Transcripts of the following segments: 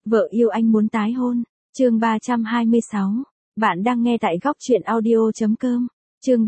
Vợ yêu anh muốn tái hôn. Chương 326. Bạn đang nghe tại góc truyện audio.com. Chương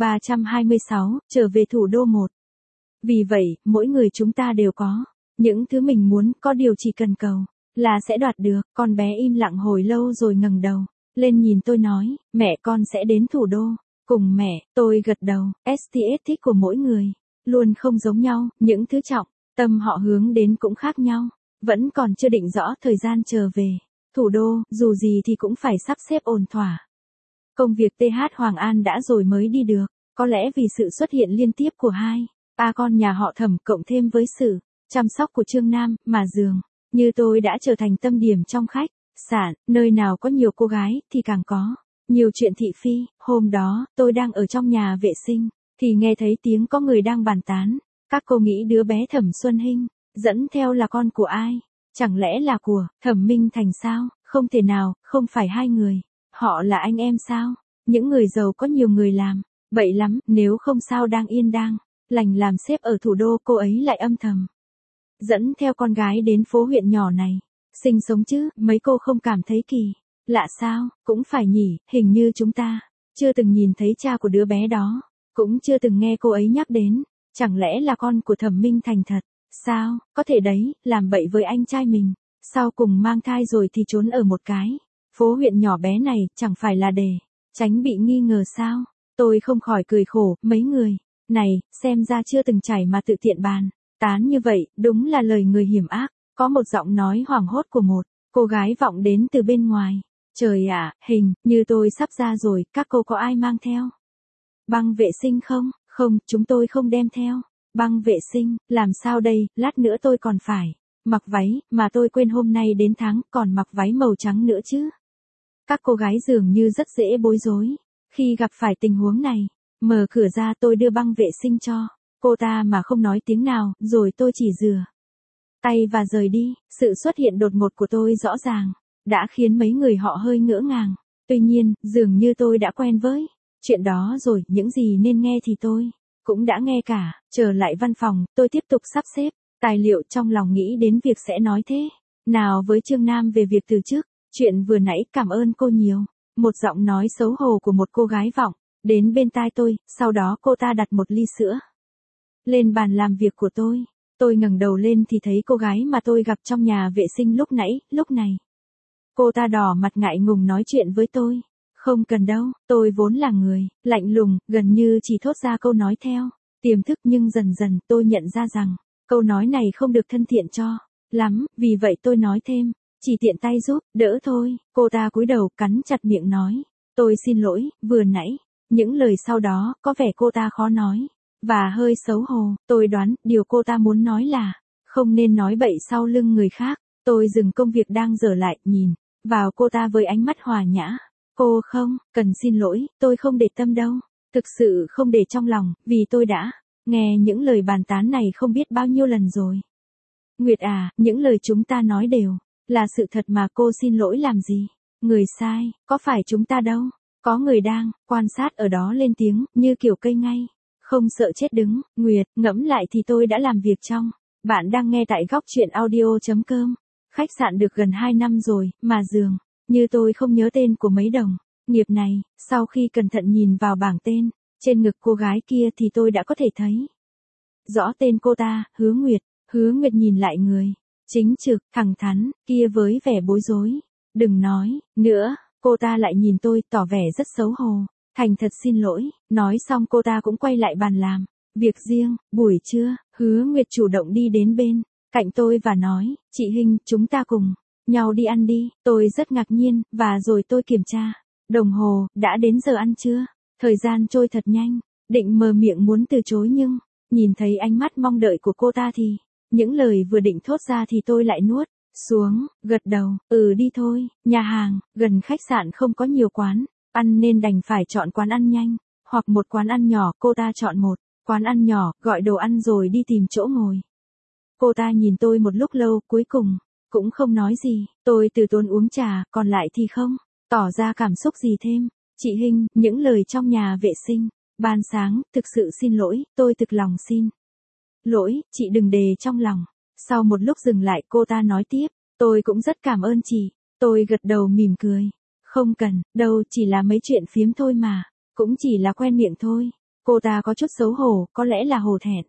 326, trở về thủ đô 1. Vì vậy, mỗi người chúng ta đều có những thứ mình muốn, có điều chỉ cần cầu là sẽ đoạt được. Con bé im lặng hồi lâu rồi ngẩng đầu lên nhìn tôi nói, mẹ con sẽ đến thủ đô cùng mẹ. Tôi gật đầu. STS thích của mỗi người luôn không giống nhau, những thứ trọng tâm họ hướng đến cũng khác nhau. Vẫn còn chưa định rõ thời gian trở về thủ đô, dù gì thì cũng phải sắp xếp ổn thỏa. Công việc TH Hoàng An đã rồi mới đi được, có lẽ vì sự xuất hiện liên tiếp của hai con nhà họ Thẩm cộng thêm với sự chăm sóc của Trương Nam, mà dường như tôi đã trở thành tâm điểm trong khách sạn, nơi nào có nhiều cô gái thì càng có nhiều chuyện thị phi. Hôm đó, tôi đang ở trong nhà vệ sinh thì nghe thấy tiếng có người đang bàn tán. Các cô nghĩ đứa bé Thẩm Xuân Hinh dẫn theo là con của ai? Chẳng lẽ là của Thẩm Minh Thành sao? Không thể nào, không phải hai người. Họ là anh em sao? Những người giàu có nhiều người làm bậy lắm, nếu không sao đang yên đang lành làm sếp ở thủ đô, cô ấy lại âm thầm dẫn theo con gái đến phố huyện nhỏ này sinh sống chứ. Mấy cô không cảm thấy kỳ lạ sao? Cũng phải nhỉ, hình như chúng ta chưa từng nhìn thấy cha của đứa bé đó, cũng chưa từng nghe cô ấy nhắc đến. Chẳng lẽ là con của Thẩm Minh Thành thật? Sao, có thể đấy, làm bậy với anh trai mình, sau cùng mang thai rồi thì trốn ở một cái phố huyện nhỏ bé này, chẳng phải là để tránh bị nghi ngờ sao? Tôi không khỏi cười khổ. Mấy người này, xem ra chưa từng trải mà tự tiện bàn tán như vậy, đúng là lời người hiểm ác. Có một giọng nói hoảng hốt của một cô gái vọng đến từ bên ngoài. Trời ạ, hình như tôi sắp ra rồi, các cô có ai mang theo băng vệ sinh không? Không, chúng tôi không đem theo băng vệ sinh. Làm sao đây, lát nữa tôi còn phải mặc váy, mà tôi quên hôm nay đến tháng còn mặc váy màu trắng nữa chứ. Các cô gái dường như rất dễ bối rối khi gặp phải tình huống này. Mở cửa ra, tôi đưa băng vệ sinh cho cô ta mà không nói tiếng nào, rồi tôi chỉ rửa tay và rời đi. Sự xuất hiện đột ngột của tôi rõ ràng đã khiến mấy người họ hơi ngỡ ngàng. Tuy nhiên, dường như tôi đã quen với chuyện đó rồi, những gì nên nghe thì tôi cũng đã nghe cả. Trở lại văn phòng, tôi tiếp tục sắp xếp tài liệu, trong lòng nghĩ đến việc sẽ nói thế nào với Trương Nam về việc từ chức. Chuyện vừa nãy cảm ơn cô nhiều. Một giọng nói xấu hổ của một cô gái vọng đến bên tai tôi, sau đó cô ta đặt một ly sữa lên bàn làm việc của tôi. Tôi ngẩng đầu lên thì thấy cô gái mà tôi gặp trong nhà vệ sinh lúc nãy. Lúc này, cô ta đỏ mặt ngại ngùng nói chuyện với tôi. Không cần đâu, tôi vốn là người lạnh lùng, gần như chỉ thốt ra câu nói theo tiềm thức, nhưng dần dần tôi nhận ra rằng câu nói này không được thân thiện cho lắm, vì vậy tôi nói thêm, chỉ tiện tay giúp đỡ thôi. Cô ta cúi đầu cắn chặt miệng nói, tôi xin lỗi, vừa nãy những lời sau đó có vẻ cô ta khó nói và hơi xấu hổ. Tôi đoán điều cô ta muốn nói là không nên nói bậy sau lưng người khác. Tôi dừng công việc đang dở lại, nhìn vào cô ta với ánh mắt hòa nhã. Cô không cần xin lỗi, tôi không để tâm đâu. Thực sự không để trong lòng, vì tôi đã nghe những lời bàn tán này không biết bao nhiêu lần rồi. Nguyệt à, những lời chúng ta nói đều là sự thật mà, cô xin lỗi làm gì? Người sai, có phải chúng ta đâu. Có người đang quan sát ở đó lên tiếng, như kiểu cây ngay không sợ chết đứng. Nguyệt, ngẫm lại thì tôi đã làm việc trong. Bạn đang nghe tại góc truyện audio.com. Khách sạn được gần 2 năm rồi, mà dường như tôi không nhớ tên của mấy đồng nghiệp này. Sau khi cẩn thận nhìn vào bảng tên trên ngực cô gái kia thì tôi đã có thể thấy rõ tên cô ta, Hứa Nguyệt. Hứa Nguyệt nhìn lại người chính trực, thẳng thắn kia với vẻ bối rối. Đừng nói nữa. Cô ta lại nhìn tôi, tỏ vẻ rất xấu hổ. Thành thật xin lỗi. Nói xong cô ta cũng quay lại bàn làm việc riêng. Buổi trưa, Hứa Nguyệt chủ động đi đến bên cạnh tôi và nói, chị Hinh, chúng ta cùng nhau đi ăn đi. Tôi rất ngạc nhiên, và rồi tôi kiểm tra đồng hồ, đã đến giờ ăn trưa. Thời gian trôi thật nhanh. Định mở miệng muốn từ chối, nhưng nhìn thấy ánh mắt mong đợi của cô ta thì những lời vừa định thốt ra thì tôi lại nuốt xuống, gật đầu, đi thôi. Nhà hàng gần khách sạn không có nhiều quán ăn nên đành phải chọn quán ăn nhanh hoặc một quán ăn nhỏ. Cô ta chọn một quán ăn nhỏ, gọi đồ ăn rồi đi tìm chỗ ngồi. Cô ta nhìn tôi một lúc lâu, cuối cùng cũng không nói gì. Tôi từ tốn uống trà, còn lại thì không tỏ ra cảm xúc gì thêm. Chị Hinh, những lời trong nhà vệ sinh ban sáng, thực sự xin lỗi, tôi thực lòng xin lỗi, chị đừng để trong lòng. Sau một lúc dừng lại, cô ta nói tiếp, Tôi cũng rất cảm ơn chị. Tôi gật đầu mỉm cười. Không cần, đâu, chỉ là mấy chuyện phiếm thôi mà. Cũng chỉ là quen miệng thôi. Cô ta có chút xấu hổ, có lẽ là hổ thẹn.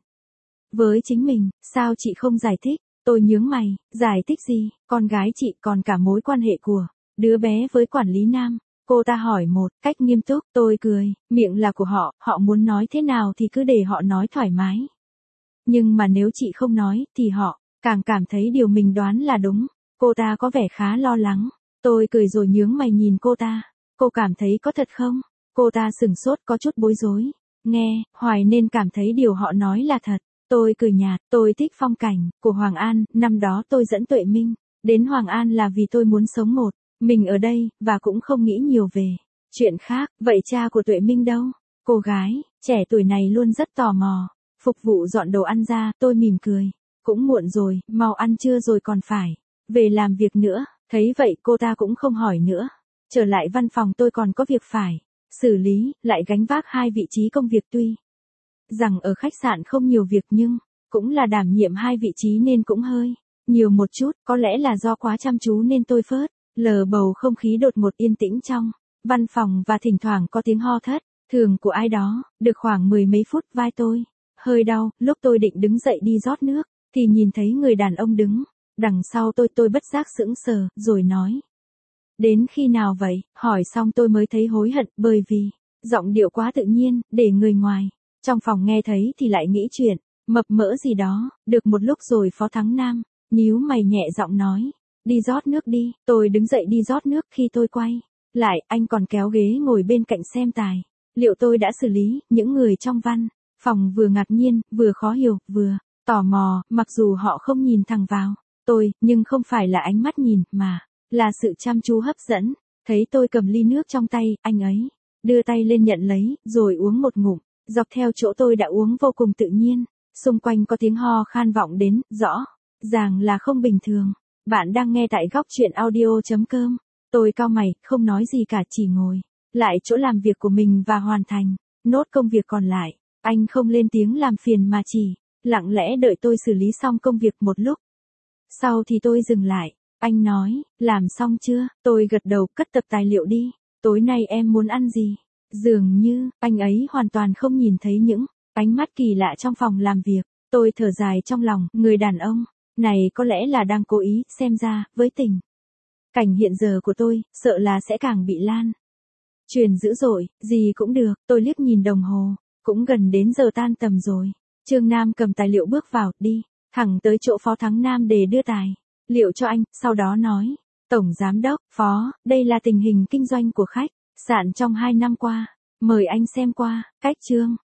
Với chính mình, sao chị không giải thích? Tôi nhướng mày, giải thích gì? Con gái chị còn cả mối quan hệ của đứa bé với quản lý nam. Cô ta hỏi một cách nghiêm túc, tôi cười, miệng là của họ, họ muốn nói thế nào thì cứ để họ nói thoải mái. Nhưng mà nếu chị không nói, thì họ càng cảm thấy điều mình đoán là đúng. Cô ta có vẻ khá lo lắng. Tôi cười rồi nhướng mày nhìn cô ta. Cô cảm thấy có thật không? Cô ta sửng sốt có chút bối rối. Nghe, hoài nên cảm thấy điều họ nói là thật. Tôi cười nhạt, tôi thích phong cảnh của Hoàng An, năm đó tôi dẫn Tuệ Minh đến Hoàng An là vì tôi muốn sống một mình ở đây, và cũng không nghĩ nhiều về chuyện khác. Vậy cha của Tuệ Minh đâu? Cô gái trẻ tuổi này luôn rất tò mò. Phục vụ dọn đồ ăn ra, tôi mỉm cười. Cũng muộn rồi, mau ăn trưa rồi còn phải về làm việc nữa. Thấy vậy cô ta cũng không hỏi nữa. Trở lại văn phòng tôi còn có việc phải xử lý, lại gánh vác hai vị trí công việc tuy rằng ở khách sạn không nhiều việc nhưng cũng là đảm nhiệm hai vị trí nên cũng hơi nhiều một chút, có lẽ là do quá chăm chú nên tôi phớt lờ bầu không khí đột ngột yên tĩnh trong văn phòng và thỉnh thoảng có tiếng ho thất thường của ai đó. Được khoảng mười mấy phút vai tôi hơi đau, lúc tôi định đứng dậy đi rót nước thì nhìn thấy người đàn ông đứng đằng sau tôi bất giác sững sờ rồi nói: Đến khi nào vậy? Hỏi xong tôi mới thấy hối hận bởi vì giọng điệu quá tự nhiên, để người ngoài trong phòng nghe thấy thì lại nghĩ chuyện mập mỡ gì đó. Được một lúc rồi Phó Thắng Nam nhíu mày nhẹ giọng nói: Đi rót nước đi. Tôi đứng dậy đi rót nước, khi tôi quay lại, anh còn kéo ghế ngồi bên cạnh xem tài liệu tôi đã xử lý. Những người trong văn phòng vừa ngạc nhiên, vừa khó hiểu, vừa tò mò, mặc dù họ không nhìn thẳng vào tôi, nhưng không phải là ánh mắt nhìn, mà là sự chăm chú hấp dẫn. Thấy tôi cầm ly nước trong tay, anh ấy đưa tay lên nhận lấy, rồi uống một ngụm. Dọc theo chỗ tôi đã uống vô cùng tự nhiên. Xung quanh có tiếng ho khan vọng đến, rõ ràng là không bình thường. Bạn đang nghe tại góc truyện audio.com. Tôi cau mày, không nói gì cả, chỉ ngồi lại chỗ làm việc của mình và hoàn thành nốt công việc còn lại. Anh không lên tiếng làm phiền mà chỉ lặng lẽ đợi tôi xử lý xong công việc. Một lúc sau thì tôi dừng lại. Anh nói: Làm xong chưa? Tôi gật đầu, cất tập tài liệu đi. Tối nay em muốn ăn gì? Dường như anh ấy hoàn toàn không nhìn thấy những ánh mắt kỳ lạ trong phòng làm việc. Tôi thở dài trong lòng, người đàn ông này có lẽ là đang cố ý. Xem ra với tình cảnh hiện giờ của tôi, sợ là sẽ càng bị lan truyền dữ dội. Gì cũng được. Tôi liếc nhìn đồng hồ, cũng gần đến giờ tan tầm rồi. Trương Nam cầm tài liệu bước vào, đi thẳng tới chỗ Phó Thắng Nam để đưa tài liệu cho anh, sau đó nói: Tổng Giám đốc, Phó, đây là tình hình kinh doanh của khách sạn trong 2 năm qua. Mời anh xem qua. Cách Trương